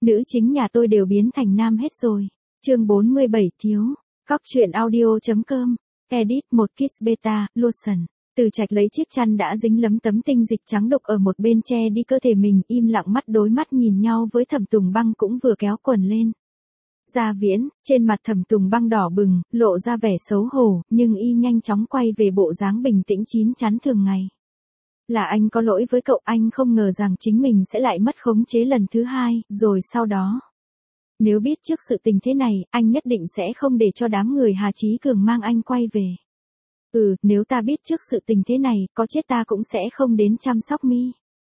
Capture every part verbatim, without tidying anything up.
Nữ chính nhà tôi đều biến thành nam hết rồi. Chương bốn mươi bảy thiếu. Cóc truyện audio.com. Edit một Kiss Beta, Lotion. Từ Trạch lấy chiếc chăn đã dính lấm tấm tinh dịch trắng đục ở một bên che đi cơ thể mình, im lặng mắt đối mắt nhìn nhau với Thẩm Tùng Băng cũng vừa kéo quần lên. Gia Viễn, trên mặt Thẩm Tùng Băng đỏ bừng, lộ ra vẻ xấu hổ, nhưng y nhanh chóng quay về bộ dáng bình tĩnh chín chắn thường ngày. Là anh có lỗi với cậu, anh không ngờ rằng chính mình sẽ lại mất khống chế lần thứ hai, rồi sau đó. Nếu biết trước sự tình thế này, anh nhất định sẽ không để cho đám người Hà Chí Cường mang anh quay về. Ừ, nếu ta biết trước sự tình thế này, có chết ta cũng sẽ không đến chăm sóc mi.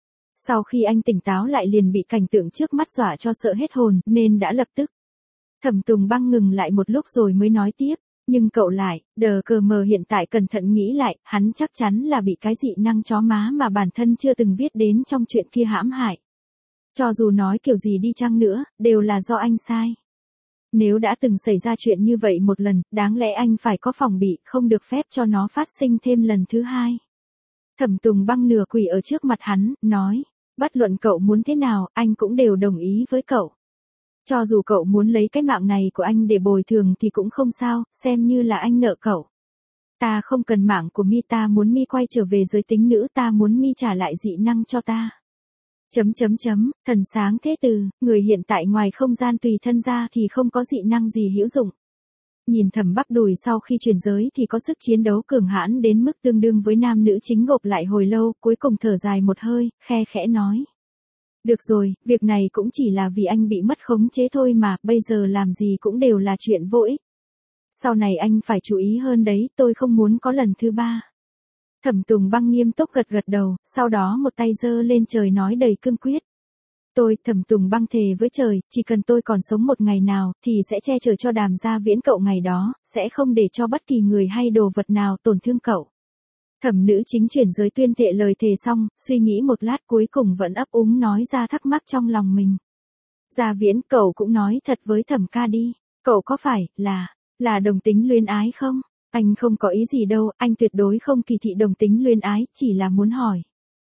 Sau khi anh tỉnh táo lại liền bị cảnh tượng trước mắt dọa cho sợ hết hồn, nên đã lập tức. Thẩm Tùng Băng ngừng lại một lúc rồi mới nói tiếp, nhưng cậu lại, đờ cờ mờ hiện tại cẩn thận nghĩ lại, hắn chắc chắn là bị cái dị năng chó má mà bản thân chưa từng viết đến trong chuyện kia hãm hại. Cho dù nói kiểu gì đi chăng nữa, đều là do anh sai. Nếu đã từng xảy ra chuyện như vậy một lần, đáng lẽ anh phải có phòng bị, không được phép cho nó phát sinh thêm lần thứ hai. Thẩm Tùng Băng nửa quỳ ở trước mặt hắn, nói, bất luận cậu muốn thế nào, anh cũng đều đồng ý với cậu. Cho dù cậu muốn lấy cái mạng này của anh để bồi thường thì cũng không sao, xem như là anh nợ cậu. Ta không cần mạng của mi, ta muốn mi quay trở về giới tính nữ, ta muốn mi trả lại dị năng cho ta. Chấm chấm chấm, thần sáng thế từ, người hiện tại ngoài không gian tùy thân ra thì không có dị năng gì hữu dụng. Nhìn Thẩm bắp đùi sau khi chuyển giới thì có sức chiến đấu cường hãn đến mức tương đương với nam nữ chính gộp lại hồi lâu, cuối cùng thở dài một hơi, khe khẽ nói. Được rồi, việc này cũng chỉ là vì anh bị mất khống chế thôi mà, bây giờ làm gì cũng đều là chuyện vô ích. Sau này anh phải chú ý hơn đấy, tôi không muốn có lần thứ ba. Thẩm Tùng Băng nghiêm túc gật gật đầu, sau đó một tay giơ lên trời nói đầy cương quyết. Tôi, Thẩm Tùng Băng thề với trời, chỉ cần tôi còn sống một ngày nào, thì sẽ che chở cho Đàm Gia Viễn cậu ngày đó, sẽ không để cho bất kỳ người hay đồ vật nào tổn thương cậu. Thẩm nữ chính chuyển giới tuyên thệ lời thề xong, suy nghĩ một lát cuối cùng vẫn ấp úng nói ra thắc mắc trong lòng mình. Gia Viễn, cậu cũng nói thật với Thẩm ca đi, cậu có phải là, là đồng tính luyến ái không? Anh không có ý gì đâu, anh tuyệt đối không kỳ thị đồng tính luyến ái, chỉ là muốn hỏi.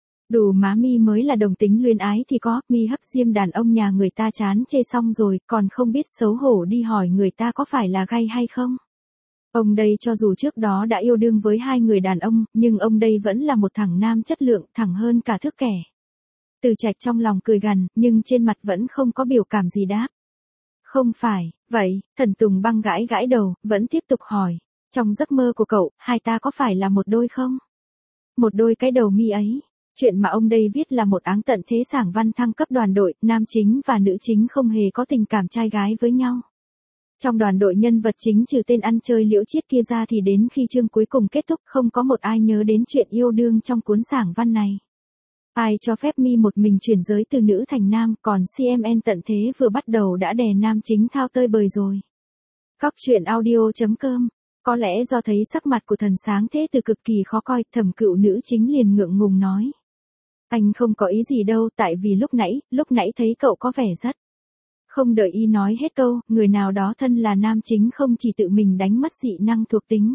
Đủ má mi mới là đồng tính luyến ái thì có, mi hấp diêm đàn ông nhà người ta chán chê xong rồi, còn không biết xấu hổ đi hỏi người ta có phải là gay hay không? Ông đây cho dù trước đó đã yêu đương với hai người đàn ông, nhưng ông đây vẫn là một thằng nam chất lượng, thẳng hơn cả thước kẻ. Từ Trạch trong lòng cười gằn, nhưng trên mặt vẫn không có biểu cảm gì đáp. Không phải, vậy, Thần Tùng Băng gãi gãi đầu, vẫn tiếp tục hỏi. Trong giấc mơ của cậu, hai ta có phải là một đôi không? Một đôi cái đầu mi ấy. Chuyện mà ông đây viết là một áng tận thế sảng văn thăng cấp đoàn đội, nam chính và nữ chính không hề có tình cảm trai gái với nhau. Trong đoàn đội nhân vật chính trừ tên ăn chơi Liễu Chiết kia ra thì đến khi chương cuối cùng kết thúc không có một ai nhớ đến chuyện yêu đương trong cuốn sảng văn này. Ai cho phép mi một mình chuyển giới từ nữ thành nam, còn xê em en tận thế vừa bắt đầu đã đè nam chính thao tơi bời rồi. Cóc truyện audio.com. Có lẽ do thấy sắc mặt của thần sáng thế từ cực kỳ khó coi, Thẩm cựu nữ chính liền ngượng ngùng nói. Anh không có ý gì đâu, tại vì lúc nãy, lúc nãy thấy cậu có vẻ rất. Không đợi y nói hết câu, người nào đó thân là nam chính không chỉ tự mình đánh mất dị năng thuộc tính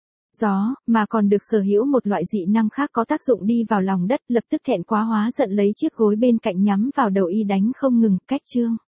gió, mà còn được sở hữu một loại dị năng khác có tác dụng đi vào lòng đất, lập tức thẹn quá hóa giận lấy chiếc gối bên cạnh nhắm vào đầu y đánh không ngừng, cách chương.